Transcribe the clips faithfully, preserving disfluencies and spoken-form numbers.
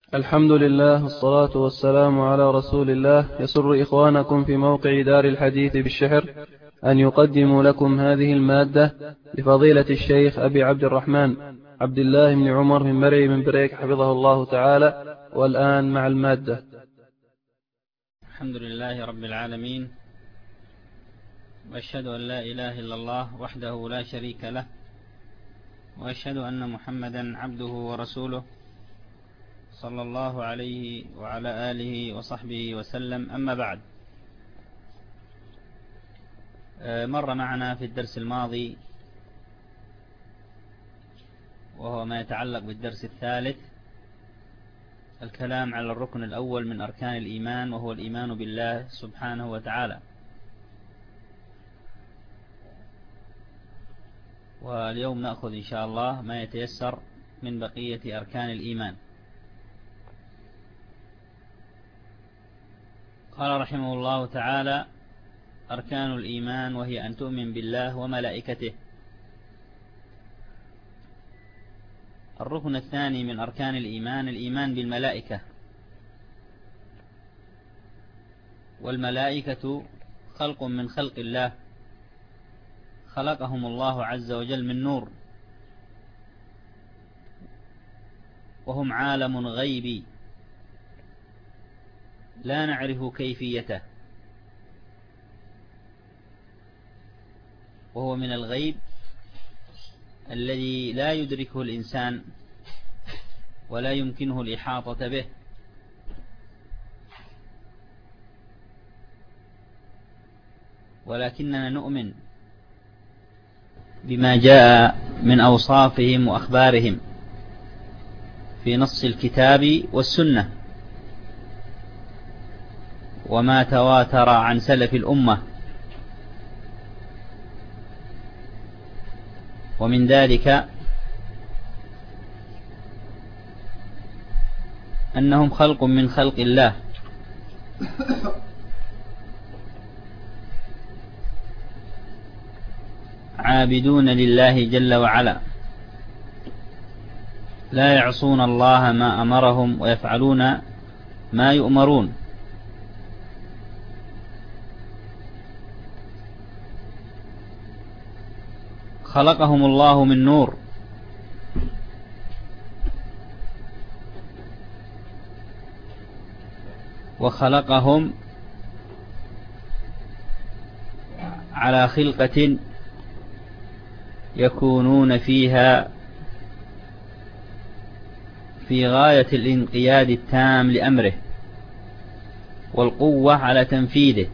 الحمد لله والصلاة والسلام على رسول الله. يسر إخوانكم في موقع دار الحديث بالشحر أن يقدموا لكم هذه المادة لفضيلة الشيخ أبي عبد الرحمن عبد الله بن عمر من مرعي من بريك حفظه الله تعالى. والآن مع المادة. الحمد لله رب العالمين، وأشهد أن لا إله إلا الله وحده لا شريك له، وأشهد أن محمدا عبده ورسوله صلى الله عليه وعلى آله وصحبه وسلم. أما بعد، مر معنا في الدرس الماضي وهو ما يتعلق بالدرس الثالث الكلام على الركن الأول من أركان الإيمان، وهو الإيمان بالله سبحانه وتعالى. واليوم نأخذ إن شاء الله ما يتيسر من بقية أركان الإيمان. قال رحمه الله تعالى: أركان الإيمان، وهي أن تؤمن بالله وملائكته. الركن الثاني من أركان الإيمان الإيمان بالملائكة. والملائكة خلق من خلق الله، خلقهم الله عز وجل من نور، وهم عالم غيبي لا نعرف كيفيته، وهو من الغيب الذي لا يدركه الإنسان ولا يمكنه الإحاطة به. ولكننا نؤمن بما جاء من أوصافهم وأخبارهم في نص الكتاب والسنة، وما تواتر عن سلف الأمة. ومن ذلك أنهم خلق من خلق الله، عابدون لله جل وعلا، لا يعصون الله ما أمرهم ويفعلون ما يؤمرون. خلقهم الله من نور، وخلقهم على خلقة يكونون فيها في غاية الانقياد التام لأمره والقوة على تنفيذه.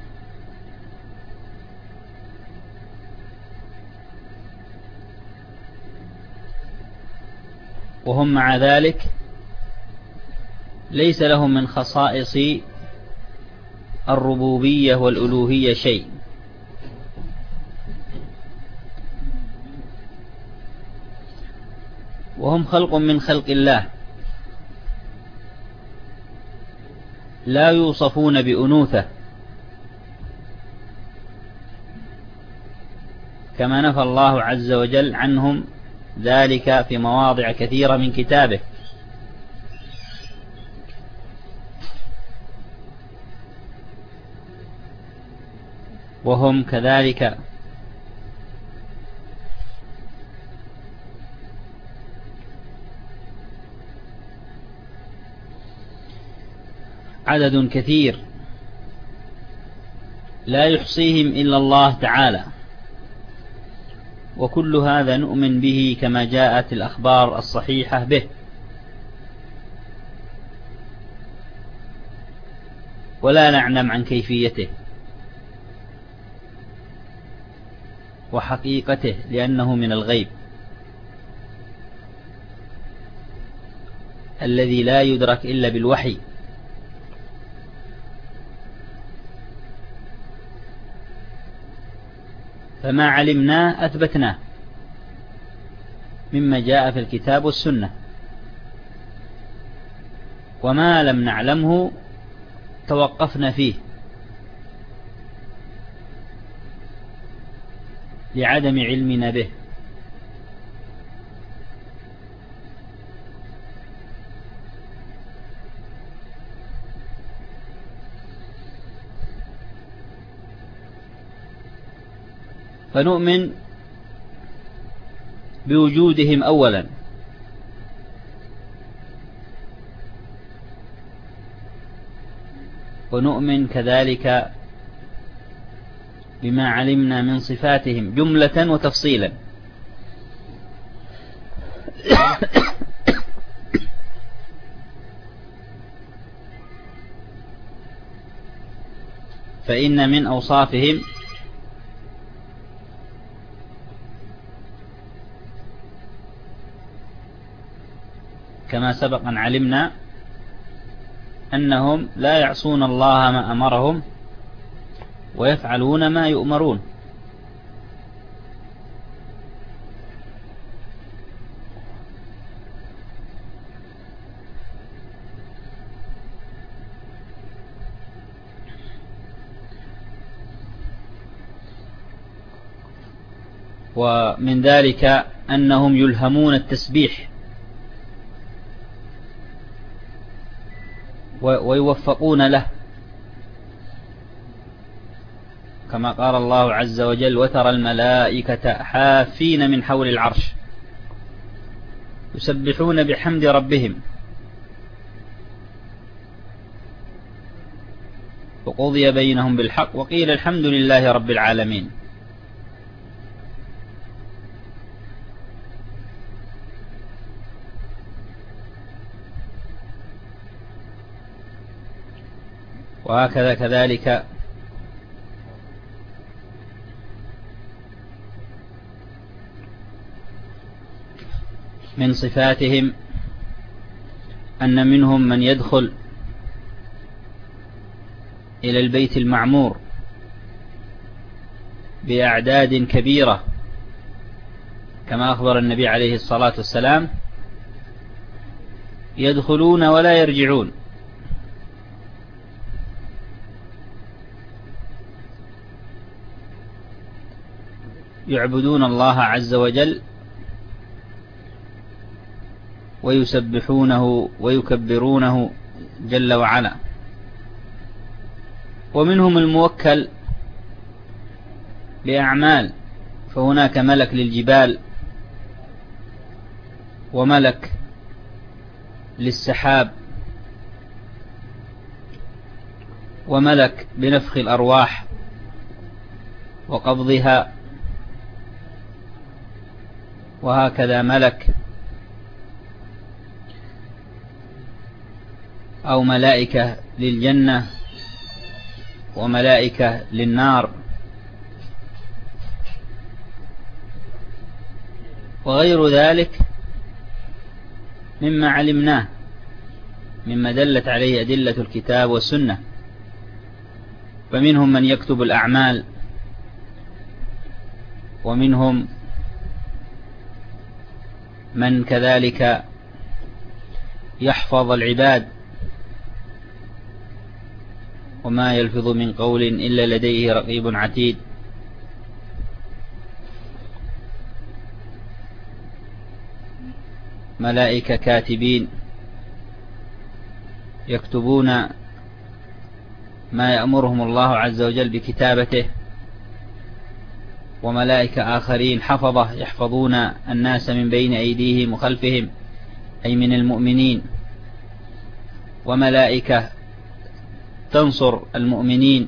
وهم مع ذلك ليس لهم من خصائص الربوبية والألوهية شيء، وهم خلق من خلق الله، لا يوصفون بأنوثة كما نفى الله عز وجل عنهم ذلك في مواضع كثيرة من كتابه. وهم كذلك عدد كثير لا يحصيهم إلا الله تعالى، وكل هذا نؤمن به كما جاءت الأخبار الصحيحة به، ولا نعلم عن كيفيته وحقيقته، لأنه من الغيب الذي لا يدرك إلا بالوحي. فما علمناه أثبتناه مما جاء في الكتاب والسنة، وما لم نعلمه توقفنا فيه لعدم علمنا به. فنؤمن بوجودهم أولا، ونؤمن كذلك بما علمنا من صفاتهم جملة وتفصيلا. فإن من أوصافهم كما سبق أن علمنا أنهم لا يعصون الله ما أمرهم ويفعلون ما يؤمرون. ومن ذلك أنهم يلهمون التسبيح ويوفقون له، كما قال الله عز وجل: وترى الملائكة حافين من حول العرش يسبحون بحمد ربهم وقضي بينهم بالحق وقيل الحمد لله رب العالمين. وهكذا كذلك من صفاتهم أن منهم من يدخل إلى البيت المعمور بأعداد كبيرة، كما أخبر النبي عليه الصلاة والسلام: يدخلون ولا يرجعون، يعبدون الله عز وجل ويسبحونه ويكبرونه جل وعلا. ومنهم الموكل بأعمال، فهناك ملك للجبال، وملك للسحاب، وملك بنفخ الأرواح وقبضها، وهكذا ملك أو ملائكة للجنة وملائكة للنار، وغير ذلك مما علمناه مما دلت عليه أدلة الكتاب والسنة. فمنهم من يكتب الأعمال، ومنهم من كذلك يحفظ العباد، وما يلفظ من قول إلا لديه رقيب عتيد. ملائكة كاتبين يكتبون ما يأمرهم الله عز وجل بكتابته، وملائكة آخرين حفظة يحفظون الناس من بين أيديهم وخلفهم، أي من المؤمنين، وملائكة تنصر المؤمنين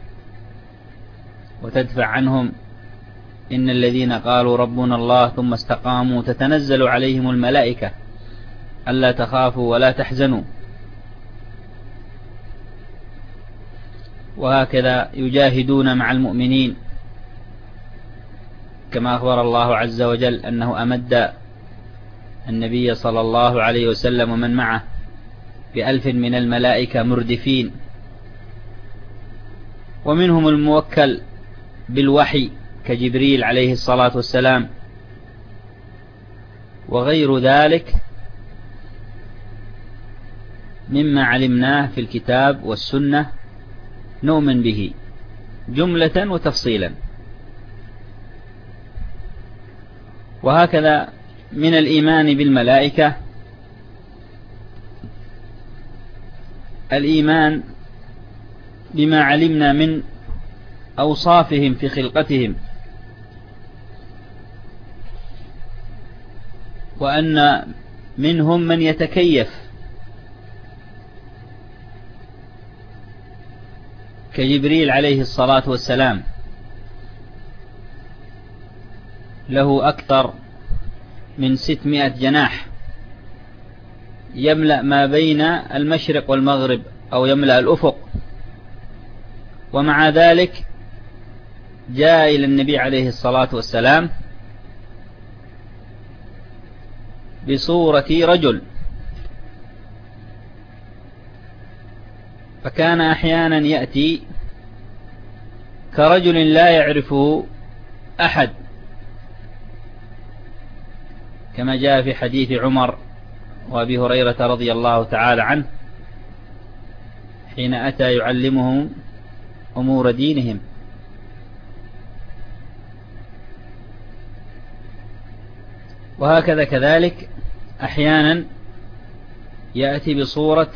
وتدفع عنهم. إن الذين قالوا ربنا الله ثم استقاموا تتنزل عليهم الملائكة ألا تخافوا ولا تحزنوا. وهكذا يجاهدون مع المؤمنين، كما أخبر الله عز وجل أنه أمد النبي صلى الله عليه وسلم ومن معه بألف من الملائكة مردفين. ومنهم الموكل بالوحي كجبريل عليه الصلاة والسلام، وغير ذلك مما علمناه في الكتاب والسنة نؤمن به جملة وتفصيلا. وهكذا من الإيمان بالملائكة الإيمان بما علمنا من أوصافهم في خلقتهم وأن منهم من يتكيف كجبريل عليه الصلاة والسلام، له أكثر من ستمائة جناح يملأ ما بين المشرق والمغرب أو يملأ الأفق، ومع ذلك جاء إلى النبي عليه الصلاة والسلام بصورة رجل، فكان أحيانا يأتي كرجل لا يعرفه أحد، كما جاء في حديث عمر وأبي هريرة رضي الله تعالى عنه حين أتى يعلمهم أمور دينهم. وهكذا كذلك أحيانا يأتي بصورة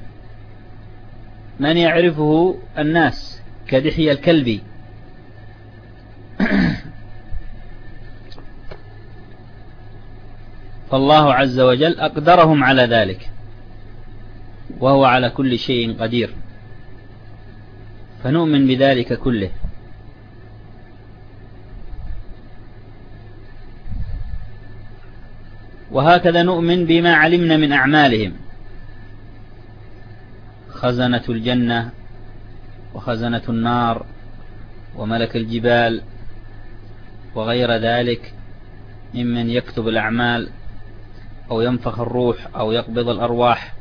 من يعرفه الناس كدحية الكلبي، فالله عز وجل أقدرهم على ذلك، وهو على كل شيء قدير، فنؤمن بذلك كله. وهكذا نؤمن بما علمنا من أعمالهم، خزنة الجنة وخزنة النار وملك الجبال وغير ذلك ممن يكتب الأعمال أو ينفخ الروح أو يقبض الأرواح،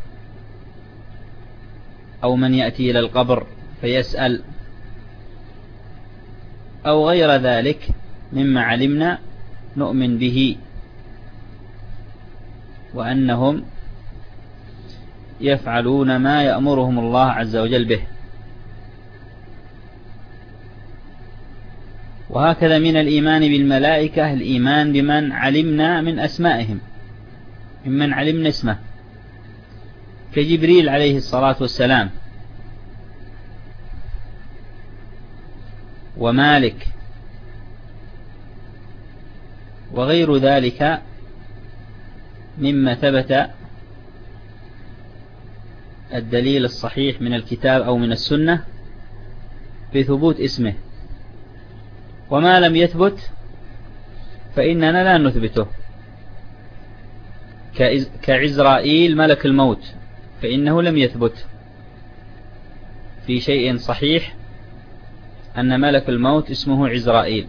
أو من يأتي إلى القبر فيسأل، أو غير ذلك مما علمنا نؤمن به، وأنهم يفعلون ما يأمرهم الله عز وجل به. وهكذا من الإيمان بالملائكة الإيمان بمن علمنا من أسمائهم، ممن علمنا اسمه، كجبريل عليه الصلاة والسلام ومالك وغير ذلك مما ثبت الدليل الصحيح من الكتاب أو من السنة بثبوت اسمه. وما لم يثبت فإننا لا نثبته، كعزرائيل ملك الموت، فإنه لم يثبت في شيء صحيح أن ملك الموت اسمه عزرائيل.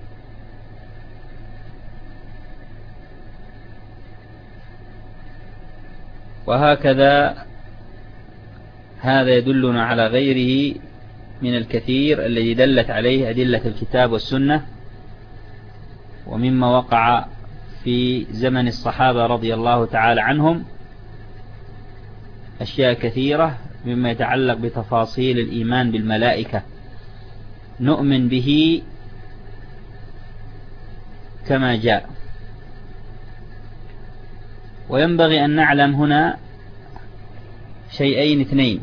وهكذا هذا يدلنا على غيره من الكثير الذي دلت عليه أدلة الكتاب والسنة، ومما وقع في زمن الصحابة رضي الله تعالى عنهم أشياء كثيرة مما يتعلق بتفاصيل الإيمان بالملائكة نؤمن به كما جاء. وينبغي أن نعلم هنا شيئين اثنين.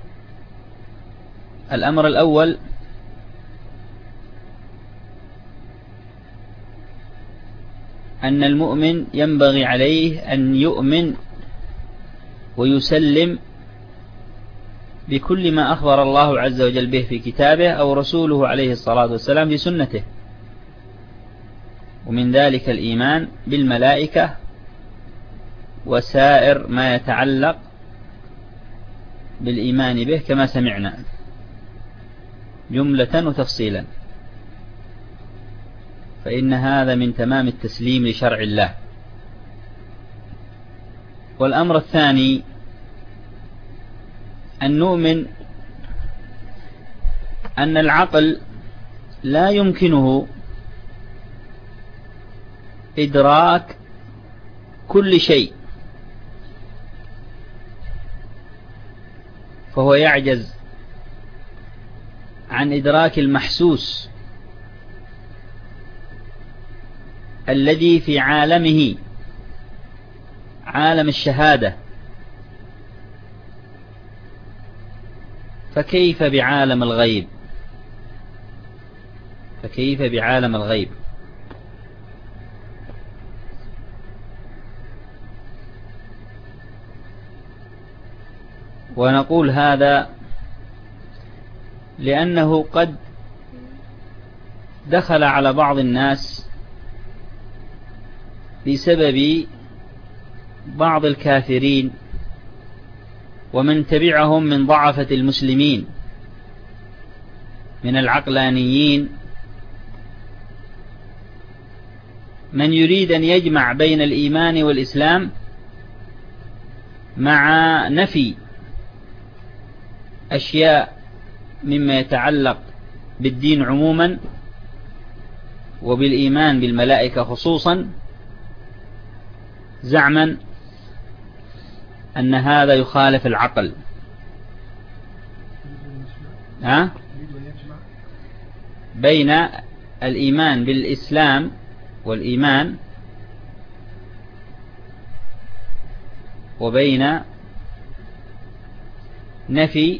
الأمر الأول أن المؤمن ينبغي عليه أن يؤمن ويسلم بكل ما أخبر الله عز وجل به في كتابه أو رسوله عليه الصلاة والسلام في سنته، ومن ذلك الإيمان بالملائكة وسائر ما يتعلق بالإيمان به كما سمعنا جملة وتفصيلا، فإن هذا من تمام التسليم لشرع الله. والأمر الثاني أن نؤمن أن العقل لا يمكنه إدراك كل شيء، فهو يعجز عن إدراك المحسوس الذي في عالمه عالم الشهادة، فكيف بعالم الغيب؟ فكيف بعالم الغيب؟ ونقول هذا لأنه قد دخل على بعض الناس بسبب بعض الكافرين ومن تبعهم من ضعفة المسلمين من العقلانيين من يريد أن يجمع بين الإيمان والإسلام مع نفي أشياء مما يتعلق بالدين عموما وبالإيمان بالملائكة خصوصا، زعما أن هذا يخالف العقل. ها؟ بين الإيمان بالإسلام والإيمان وبين نفي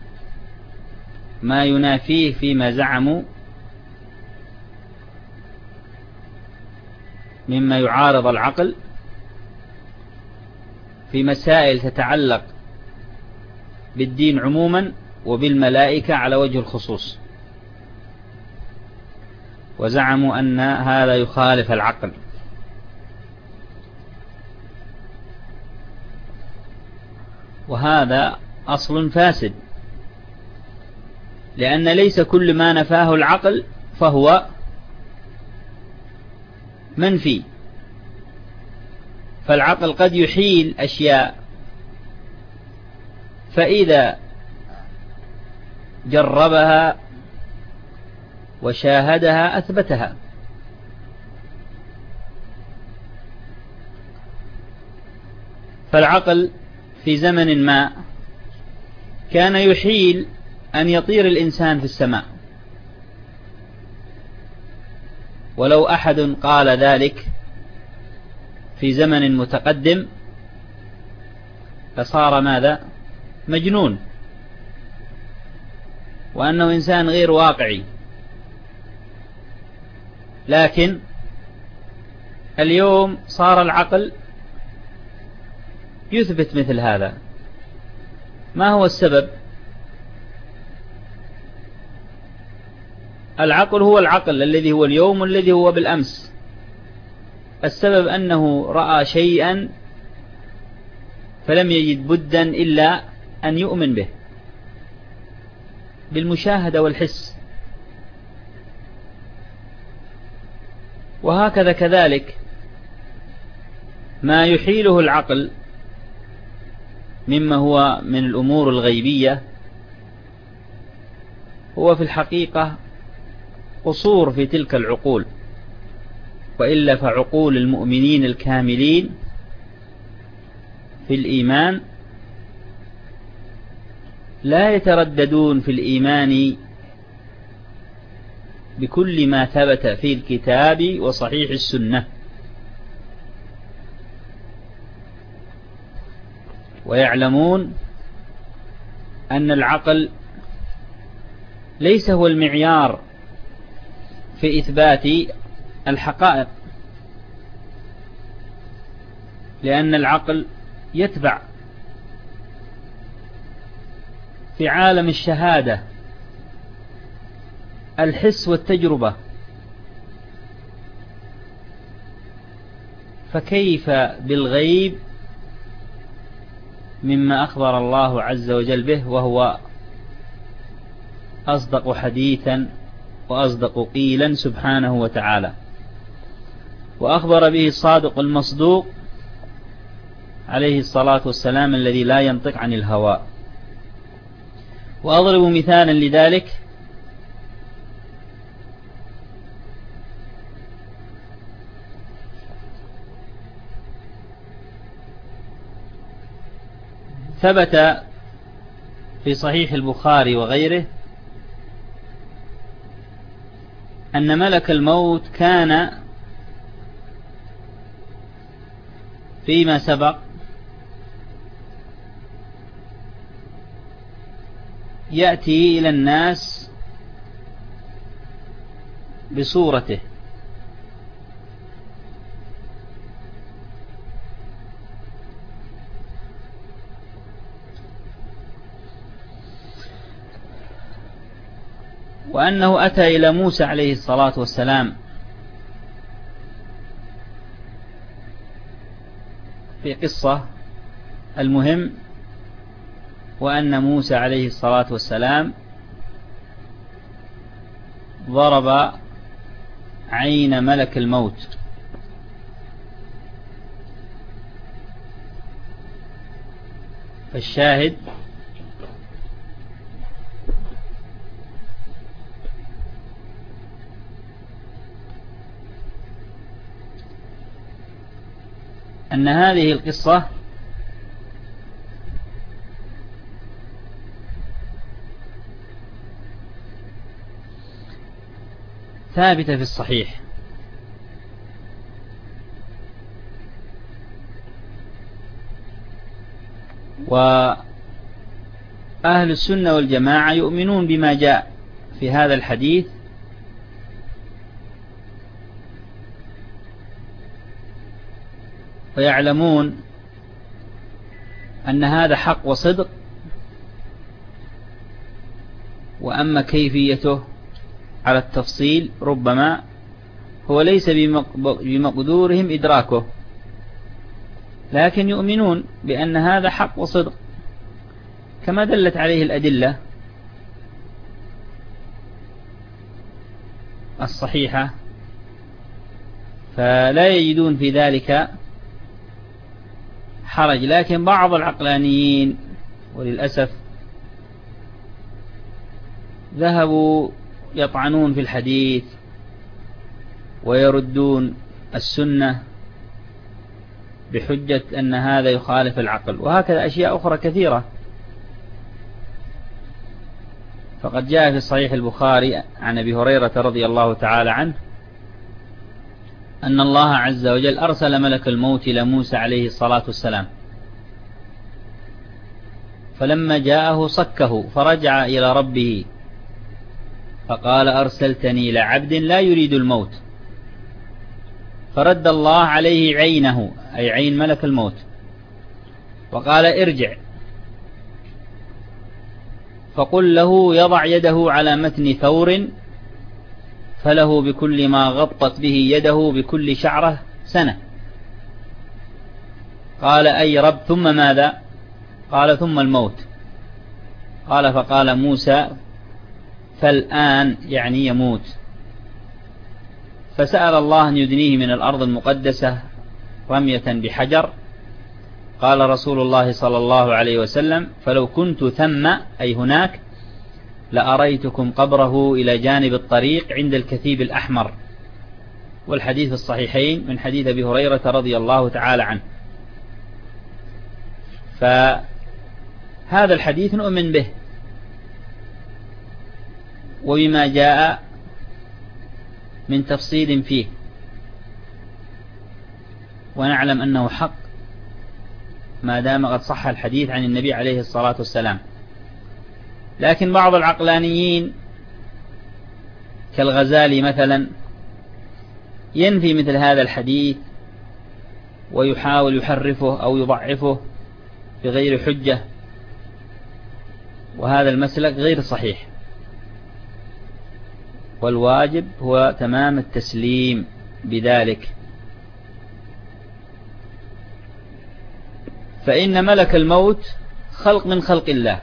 ما ينافيه فيما زعموا مما يعارض العقل في مسائل تتعلق بالدين عموما وبالملائكة على وجه الخصوص، وزعموا أن هذا يخالف العقل. وهذا أصل فاسد، لأن ليس كل ما نفاه العقل فهو منفي، فالعقل قد يحيل أشياء، فإذا جربها وشاهدها أثبتها. فالعقل في زمن ما كان يحيل أن يطير الإنسان في السماء، ولو أحد قال ذلك في زمن متقدم فصار ماذا؟ مجنون، وأنه إنسان غير واقعي. لكن اليوم صار العقل يثبت مثل هذا. ما هو السبب؟ العقل هو العقل الذي هو اليوم والذي هو بالأمس. السبب أنه رأى شيئا فلم يجد بدا إلا أن يؤمن به بالمشاهدة والحس. وهكذا كذلك ما يحيله العقل مما هو من الأمور الغيبية هو في الحقيقة قصور في تلك العقول، وإلا فعقول المؤمنين الكاملين في الإيمان لا يترددون في الإيمان بكل ما ثبت في الكتاب وصحيح السنة، ويعلمون أن العقل ليس هو المعيار في إثبات الحقائق، لأن العقل يتبع في عالم الشهادة الحس والتجربة، فكيف بالغيب مما أخبر الله عز وجل به، وهو أصدق حديثا وأصدق قيلا سبحانه وتعالى، وأخبر به الصادق المصدوق عليه الصلاة والسلام الذي لا ينطق عن الهوى. وأضرب مثالا لذلك ثبت في صحيح البخاري وغيره أن ملك الموت كان فيما سبق يأتي إلى الناس بصورته، وأنه أتى إلى موسى عليه الصلاة والسلام في قصة. المهم وأن موسى عليه الصلاة والسلام ضرب عين ملك الموت، فالشاهد أن هذه القصة ثابتة في الصحيح، وأهل السنة والجماعة يؤمنون بما جاء في هذا الحديث ويعلمون أن هذا حق وصدق، وأما كيفيته على التفصيل ربما هو ليس بمقدورهم إدراكه، لكن يؤمنون بأن هذا حق وصدق كما دلت عليه الأدلة الصحيحة، فلا يجدون في ذلك حرج. لكن بعض العقلانيين وللأسف ذهبوا يطعنون في الحديث ويردون السنة بحجة أن هذا يخالف العقل، وهكذا أشياء أخرى كثيرة. فقد جاء في صحيح البخاري عن أبي هريرة رضي الله تعالى عنه أن الله عز وجل أرسل ملك الموت إلى موسى عليه الصلاة والسلام، فلما جاءه صكه فرجع إلى ربه فقال أرسلتني إلى عبد لا يريد الموت، فرد الله عليه عينه أي عين ملك الموت وقال ارجع فقل له يضع يده على متن ثور فله بكل ما غطت به يده بكل شعرة سنة. قال أي رب ثم ماذا؟ قال ثم الموت. قال فقال موسى فالآن يعني يموت، فسأل الله أن يدنيه من الأرض المقدسة رمية بحجر. قال رسول الله صلى الله عليه وسلم فلو كنت ثم أي هناك لأريتكم قبره إلى جانب الطريق عند الكثيب الأحمر، والحديث الصحيحين من حديث أبي هريرة رضي الله تعالى عنه. فهذا الحديث نؤمن به وبما جاء من تفصيل فيه، ونعلم أنه حق ما دام قد صح الحديث عن النبي عليه الصلاة والسلام. لكن بعض العقلانيين كالغزالي مثلا ينفي مثل هذا الحديث ويحاول يحرفه أو يضعفه بغير حجة، وهذا المسلك غير صحيح، والواجب هو تمام التسليم بذلك. فإن ملك الموت خلق من خلق الله،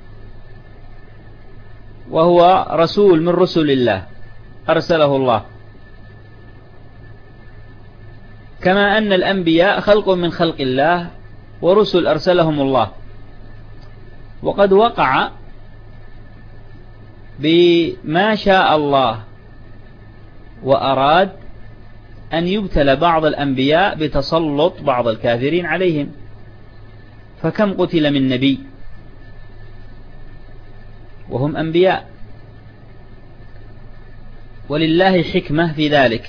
وهو رسول من رسل الله أرسله الله، كما أن الأنبياء خلق من خلق الله ورسل أرسلهم الله. وقد وقع بما شاء الله وأراد أن يبتلى بعض الأنبياء بتسلط بعض الكافرين عليهم، فكم قتل من نبي وهم أنبياء، ولله حكمة في ذلك.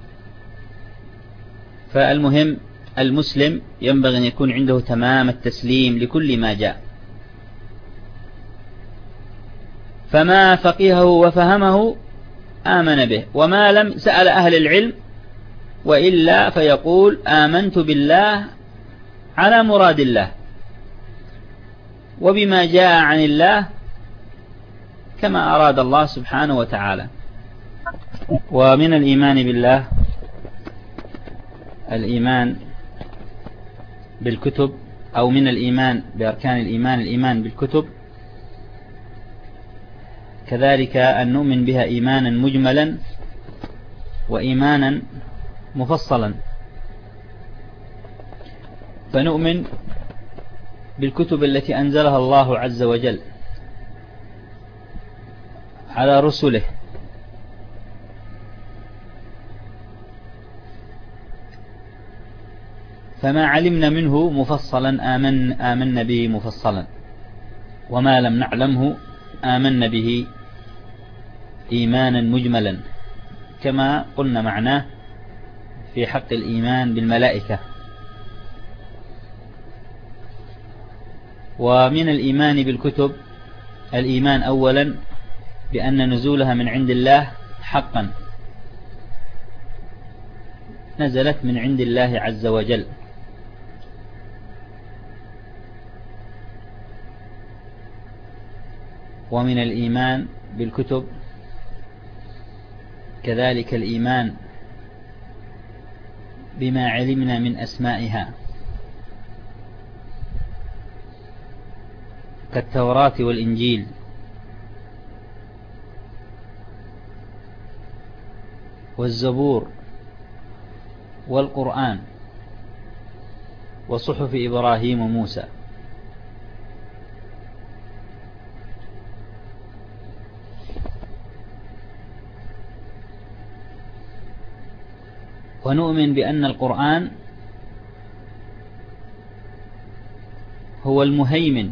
فالمهم المسلم ينبغي أن يكون عنده تمام التسليم لكل ما جاء، فما فقهه وفهمه آمن به، وما لم سأل أهل العلم، وإلا فيقول آمنت بالله على مراد الله وبما جاء عن الله كما أراد الله سبحانه وتعالى. ومن الإيمان بالله الإيمان بالكتب، أو من الإيمان بأركان الإيمان الإيمان بالكتب، كذلك أن نؤمن بها إيمانا مجملا وإيمانا مفصلا. فنؤمن بالكتب التي أنزلها الله عز وجل على رسله، فما علمنا منه مفصلا آمن آمنا به مفصلا، وما لم نعلمه آمنا به إيمانا مجملا، كما قلنا معناه في حق الإيمان بالملائكة. ومن الإيمان بالكتب الإيمان أولا بأن نزولها من عند الله حقا، نزلت من عند الله عز وجل. ومن الإيمان بالكتب كذلك الإيمان بما علمنا من أسمائها كالتوراة والإنجيل، والزبور والقرآن وصحف إبراهيم وموسى. ونؤمن بأن القرآن هو المهيمن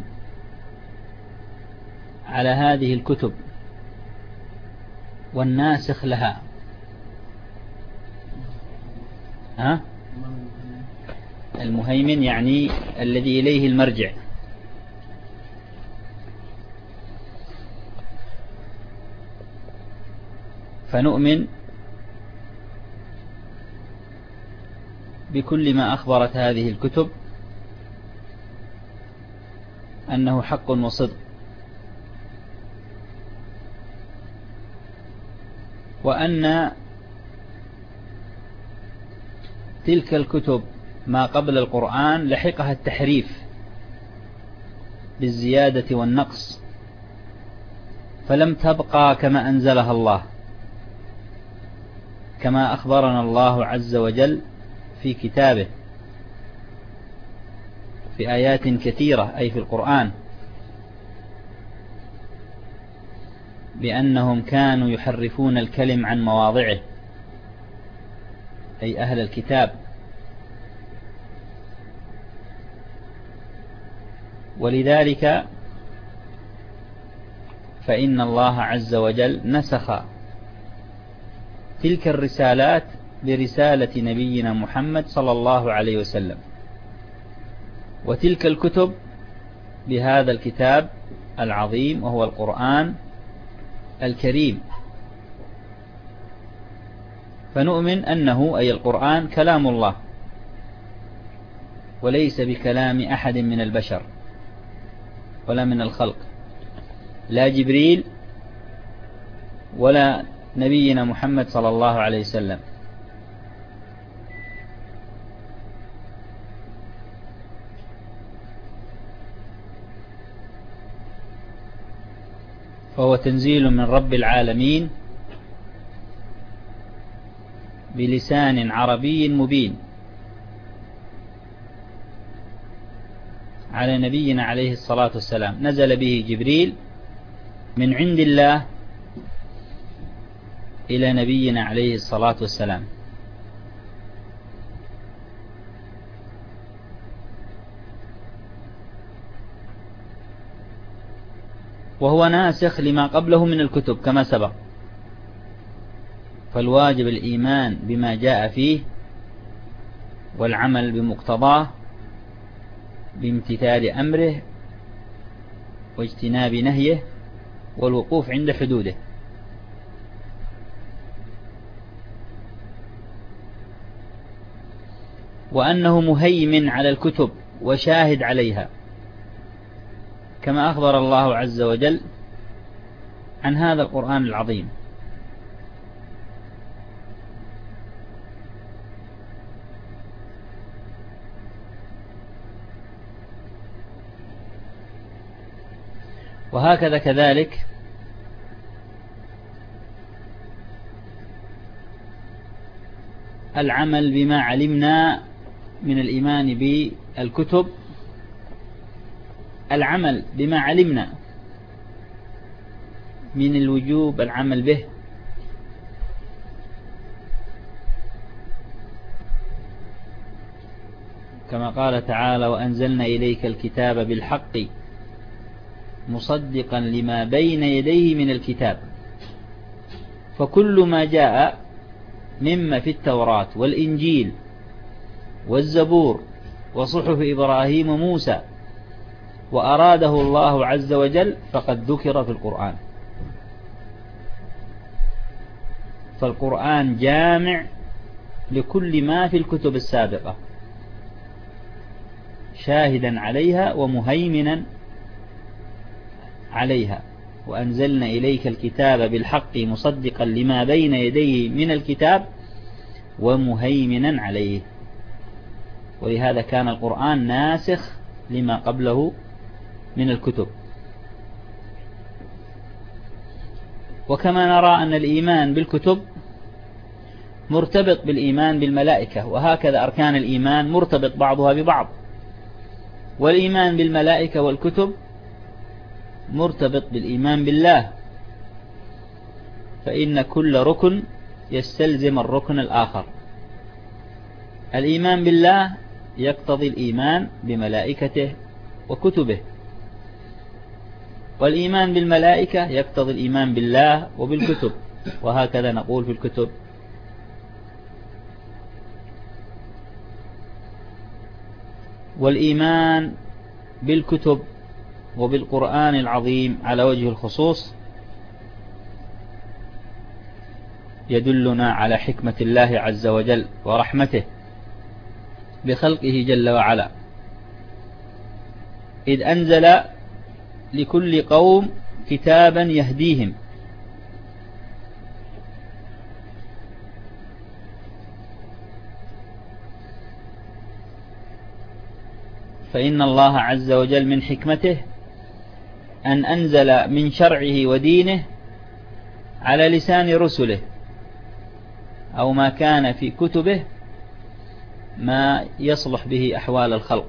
على هذه الكتب والناسخ لها. ها؟ المهيمن يعني الذي إليه المرجع. فنؤمن بكل ما أخبرت هذه الكتب أنه حق وصدق، وأن تلك الكتب ما قبل القرآن لحقها التحريف بالزيادة والنقص، فلم تبقى كما أنزلها الله، كما أخبرنا الله عز وجل في كتابه في آيات كثيرة أي في القرآن بأنهم كانوا يحرفون الكلم عن مواضعه، أي أهل الكتاب. ولذلك فإن الله عز وجل نسخ تلك الرسالات برسالة نبينا محمد صلى الله عليه وسلم، وتلك الكتب بهذا الكتاب العظيم وهو القرآن الكريم. فنؤمن أنه أي القرآن كلام الله وليس بكلام أحد من البشر ولا من الخلق، لا جبريل ولا نبينا محمد صلى الله عليه وسلم. فهو تنزيل من رب العالمين بلسان عربي مبين على نبينا عليه الصلاة والسلام، نزل به جبريل من عند الله إلى نبينا عليه الصلاة والسلام. وهو ناسخ لما قبله من الكتب كما سبق، فالواجب الإيمان بما جاء فيه والعمل بمقتضاه بامتثال أمره واجتناب نهيه والوقوف عند حدوده. وأنه مهيمن على الكتب وشاهد عليها، كما أخبر الله عز وجل عن هذا القرآن العظيم. وهكذا كذلك العمل بما علمنا من الإيمان بالكتب، العمل بما علمنا من الوجوب العمل به، كما قال تعالى: وأنزلنا إليك الكتاب بالحق مصدقا لما بين يديه من الكتاب. فكل ما جاء مما في التوراة والإنجيل والزبور وصحف إبراهيم وموسى وأراده الله عز وجل فقد ذكر في القرآن. فالقرآن جامع لكل ما في الكتب السابقة، شاهدا عليها ومهيمنا عليها. وأنزلنا إليك الكتاب بالحق مصدقا لما بين يديه من الكتاب ومهيمنا عليه. ولهذا كان القرآن ناسخ لما قبله من الكتب. وكما نرى أن الإيمان بالكتب مرتبط بالإيمان بالملائكة، وهكذا أركان الإيمان مرتبط بعضها ببعض. والإيمان بالملائكة والكتب مرتبط بالإيمان بالله، فإن كل ركن يستلزم الركن الآخر. الإيمان بالله يقتضي الإيمان بملائكته وكتبه، والإيمان بالملائكة يقتضي الإيمان بالله وبالكتب، وهكذا نقول في الكتب. والإيمان بالكتب وبالقرآن العظيم على وجه الخصوص يدلنا على حكمة الله عز وجل ورحمته بخلقه جل وعلا، إذ أنزل لكل قوم كتابا يهديهم. فإن الله عز وجل من حكمته أن أنزل من شرعه ودينه على لسان رسله، أو ما كان في كتبه ما يصلح به أحوال الخلق،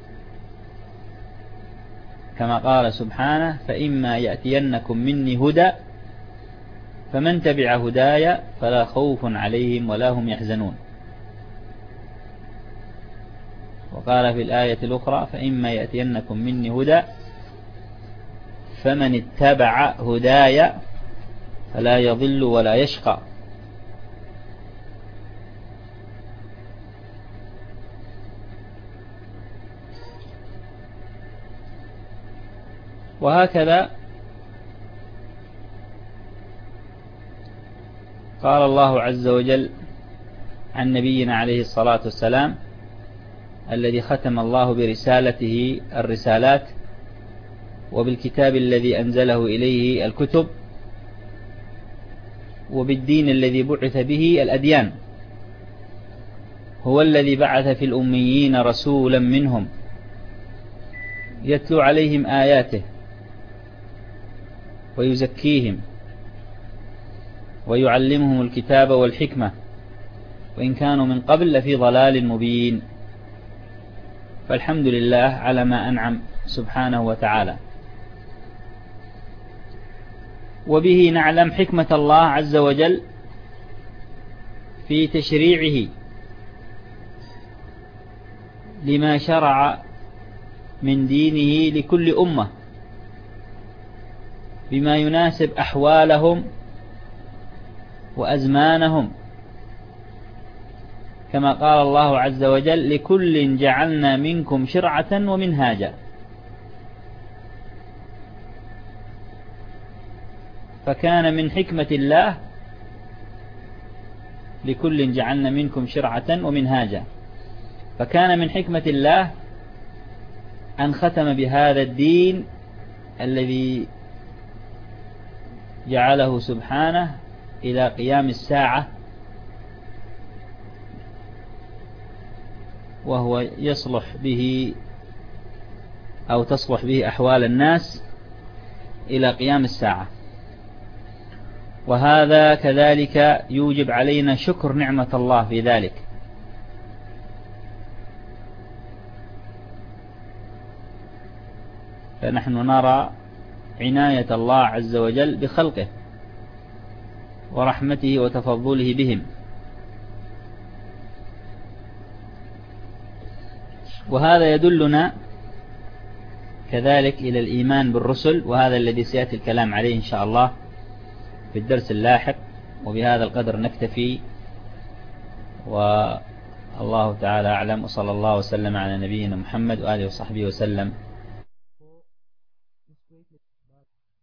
كما قال سبحانه: فإما يأتينكم مني هدى فمن تبع هدايا فلا خوف عليهم ولا هم يحزنون. وقال في الآية الأخرى: فإما يأتينكم مني هدى فمن اتبع هدايا فلا يضل ولا يشقى. وهكذا قال الله عز وجل عن نبينا عليه الصلاة والسلام الذي ختم الله برسالته الرسالات وبالكتاب الذي أنزله إليه الكتب وبالدين الذي بعث به الأديان: هو الذي بعث في الأميين رسولا منهم يتلو عليهم آياته ويزكيهم ويعلمهم الكتاب والحكمة وإن كانوا من قبل لفي ضلال مبين. فالحمد لله على ما أنعم سبحانه وتعالى. وبه نعلم حكمة الله عز وجل في تشريعه لما شرع من دينه لكل أمة بما يناسب أحوالهم وأزمانهم، كما قال الله عز وجل: لكل جعلنا منكم شرعة ومنهاجا. فكان من حكمة الله لكل جعلنا منكم شرعة ومنهاجا، فكان من حكمة الله أن ختم بهذا الدين الذي جعله سبحانه إلى قيام الساعة، وهو يصلح به أو تصلح به أحوال الناس إلى قيام الساعة. وهذا كذلك يوجب علينا شكر نعمة الله في ذلك، فنحن نرى عناية الله عز وجل بخلقه ورحمته وتفضله بهم. وهذا يدلنا كذلك إلى الإيمان بالرسل، وهذا الذي سيأتي الكلام عليه إن شاء الله في الدرس اللاحق. وبهذا القدر نكتفي، والله تعالى أعلم، وصلى الله وسلم على نبينا محمد وآله وصحبه وسلم.